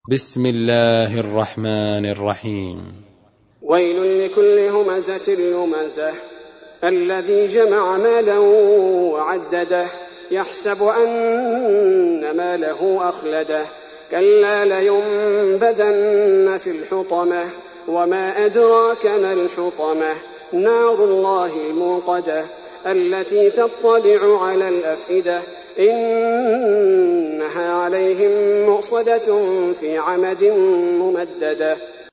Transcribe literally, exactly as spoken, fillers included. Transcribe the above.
بسم الله الرحمن الرحيم. ويل لكل همزة لمزة الذي جمع مالا وعدده يحسب أن ماله أخلده كلا لينبذن في الحطمة وما أدراك ما الحطمة نار الله الموقدة التي تطلع على الأفئدة إنها عليهم مؤصدة في عمد ممددة.